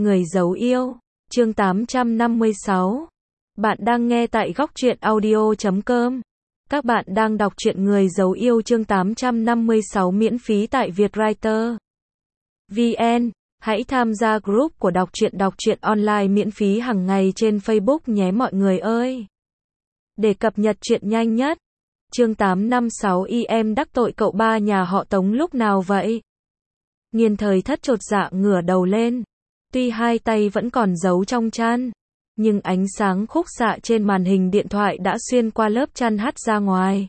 Người giấu yêu, chương 856. Bạn đang nghe tại góc truyện audio.com. Các bạn đang đọc truyện Người giấu yêu chương 856 miễn phí tại Vietwriter VN. Hãy tham gia group của đọc truyện online miễn phí hàng ngày trên Facebook nhé mọi người ơi. Để cập nhật truyện nhanh nhất. Chương 856 em đắc tội cậu ba nhà họ Tống lúc nào vậy? Nghiên Thời Thất chột dạ ngửa đầu lên. Tuy hai tay vẫn còn giấu trong chăn, nhưng ánh sáng khúc xạ trên màn hình điện thoại đã xuyên qua lớp chăn hắt ra ngoài.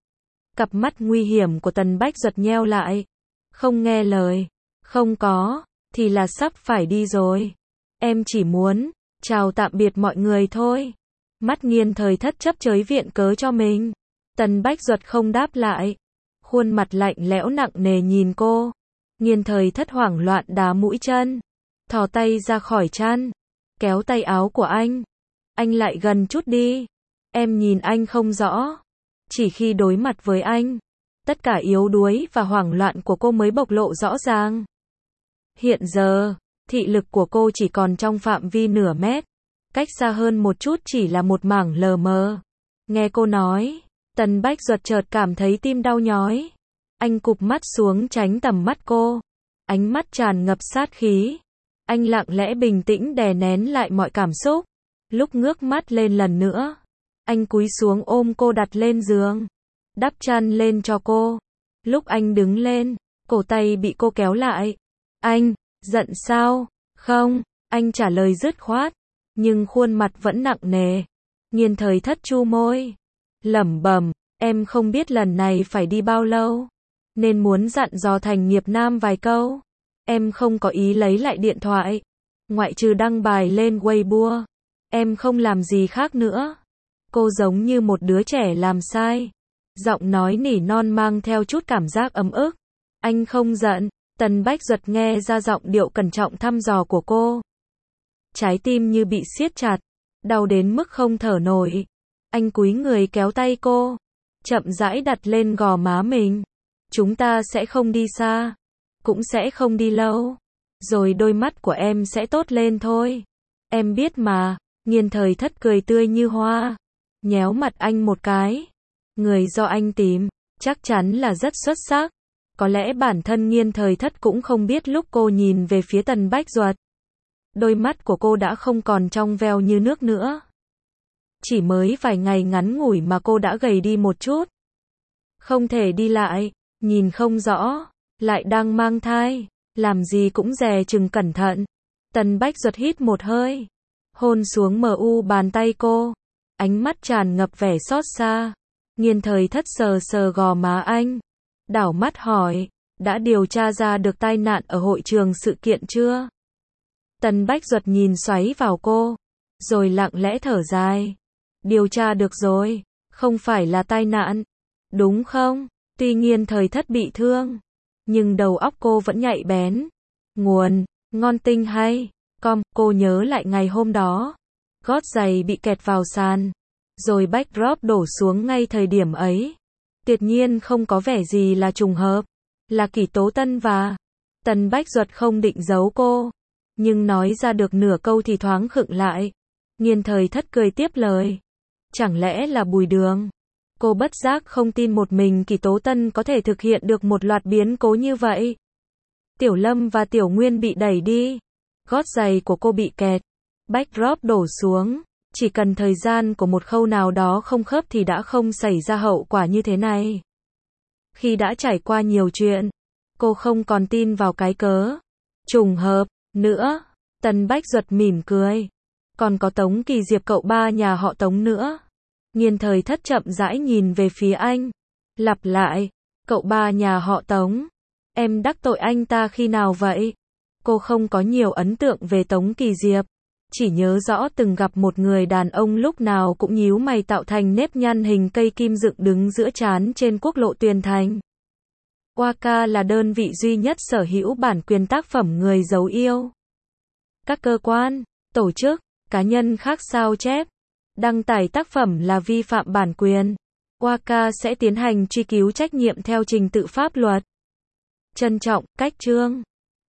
Cặp mắt nguy hiểm của Tần Bách Duật nheo lại. Không nghe lời. Không có, thì là sắp phải đi rồi. Em chỉ muốn chào tạm biệt mọi người thôi. Mắt Nghiên Thời Thất chấp chới viện cớ cho mình. Tần Bách Duật không đáp lại. Khuôn mặt lạnh lẽo nặng nề nhìn cô. Nghiên Thời Thất hoảng loạn đá mũi chân. Thò tay ra khỏi chăn. Kéo tay áo của anh. Anh lại gần chút đi. Em nhìn anh không rõ. Chỉ khi đối mặt với anh, tất cả yếu đuối và hoảng loạn của cô mới bộc lộ rõ ràng. Hiện giờ, thị lực của cô chỉ còn trong phạm vi nửa mét. Cách xa hơn một chút chỉ là một mảng lờ mờ. Nghe cô nói, Tần Bách Duật chợt cảm thấy tim đau nhói. Anh cụp mắt xuống tránh tầm mắt cô. Ánh mắt tràn ngập sát khí. Anh lặng lẽ bình tĩnh đè nén lại mọi cảm xúc. Lúc ngước mắt lên lần nữa, anh cúi xuống ôm cô đặt lên giường, đắp chăn lên cho cô. Lúc anh đứng lên, cổ tay bị cô kéo lại. Anh, giận sao? Không, anh trả lời dứt khoát, nhưng khuôn mặt vẫn nặng nề. Nghiên Thời Thất chu môi, lẩm bẩm, em không biết lần này phải đi bao lâu, nên muốn dặn dò Thành Nghiệp Nam vài câu. Em không có ý lấy lại điện thoại, ngoại trừ đăng bài lên Weibo. Em không làm gì khác nữa. Cô giống như một đứa trẻ làm sai. Giọng nói nỉ non mang theo chút cảm giác ấm ức. Anh không giận. Tần Bách Duật nghe ra giọng điệu cẩn trọng thăm dò của cô. Trái tim như bị siết chặt, đau đến mức không thở nổi. Anh cúi người kéo tay cô, chậm rãi đặt lên gò má mình. Chúng ta sẽ không đi xa, cũng sẽ không đi lâu. Rồi đôi mắt của em sẽ tốt lên thôi. Em biết mà. Nghiên Thời Thất cười tươi như hoa, nhéo mặt anh một cái. Người do anh tìm, chắc chắn là rất xuất sắc. Có lẽ bản thân Nghiên Thời Thất cũng không biết lúc cô nhìn về phía Tần Bách Duật, đôi mắt của cô đã không còn trong veo như nước nữa. Chỉ mới vài ngày ngắn ngủi mà cô đã gầy đi một chút. Không thể đi lại, nhìn không rõ, lại đang mang thai, làm gì cũng dè chừng cẩn thận. Tần Bách Duật hít một hơi, hôn xuống bàn tay cô. Ánh mắt tràn ngập vẻ xót xa. Nghiên Thời Thất sờ sờ gò má anh, đảo mắt hỏi, đã điều tra ra được tai nạn ở hội trường sự kiện chưa? Tần Bách Duật nhìn xoáy vào cô, rồi lặng lẽ thở dài. Điều tra được rồi, không phải là tai nạn, đúng không? Tuy Nghiên Thời Thất bị thương, nhưng đầu óc cô vẫn nhạy bén. Nguồn, ngon tinh hay. Cô nhớ lại ngày hôm đó, gót giày bị kẹt vào sàn, rồi backdrop đổ xuống ngay thời điểm ấy. Tuyệt nhiên không có vẻ gì là trùng hợp, là Kỷ Tố Tân và Tần Bách Duật không định giấu cô, nhưng nói ra được nửa câu thì thoáng khựng lại. Nghiên Thời Thất cười tiếp lời, chẳng lẽ là Bùi Đường? Cô bất giác không tin một mình Kỷ Tố Tân có thể thực hiện được một loạt biến cố như vậy. Tiểu Lâm và Tiểu Nguyên bị đẩy đi, gót giày của cô bị kẹt, backdrop đổ xuống. Chỉ cần thời gian của một khâu nào đó không khớp thì đã không xảy ra hậu quả như thế này. Khi đã trải qua nhiều chuyện, cô không còn tin vào cái cớ trùng hợp nữa. Tần Bách Duật mỉm cười. Còn có Tống Kỳ Diệp cậu ba nhà họ Tống nữa. Nghiên Thời Thất chậm rãi nhìn về phía anh, lặp lại, cậu ba nhà họ Tống. Em đắc tội anh ta khi nào vậy? Cô không có nhiều ấn tượng về Tống Kỳ Diệp, chỉ nhớ rõ từng gặp một người đàn ông lúc nào cũng nhíu mày tạo thành nếp nhăn hình cây kim dựng đứng giữa trán trên quốc lộ Tuyền Thành. Waka là đơn vị duy nhất sở hữu bản quyền tác phẩm Người giấu yêu. Các cơ quan, tổ chức, cá nhân khác sao chép, đăng tải tác phẩm là vi phạm bản quyền. Waka sẽ tiến hành truy cứu trách nhiệm theo trình tự pháp luật. Trân trọng, Cách Trương.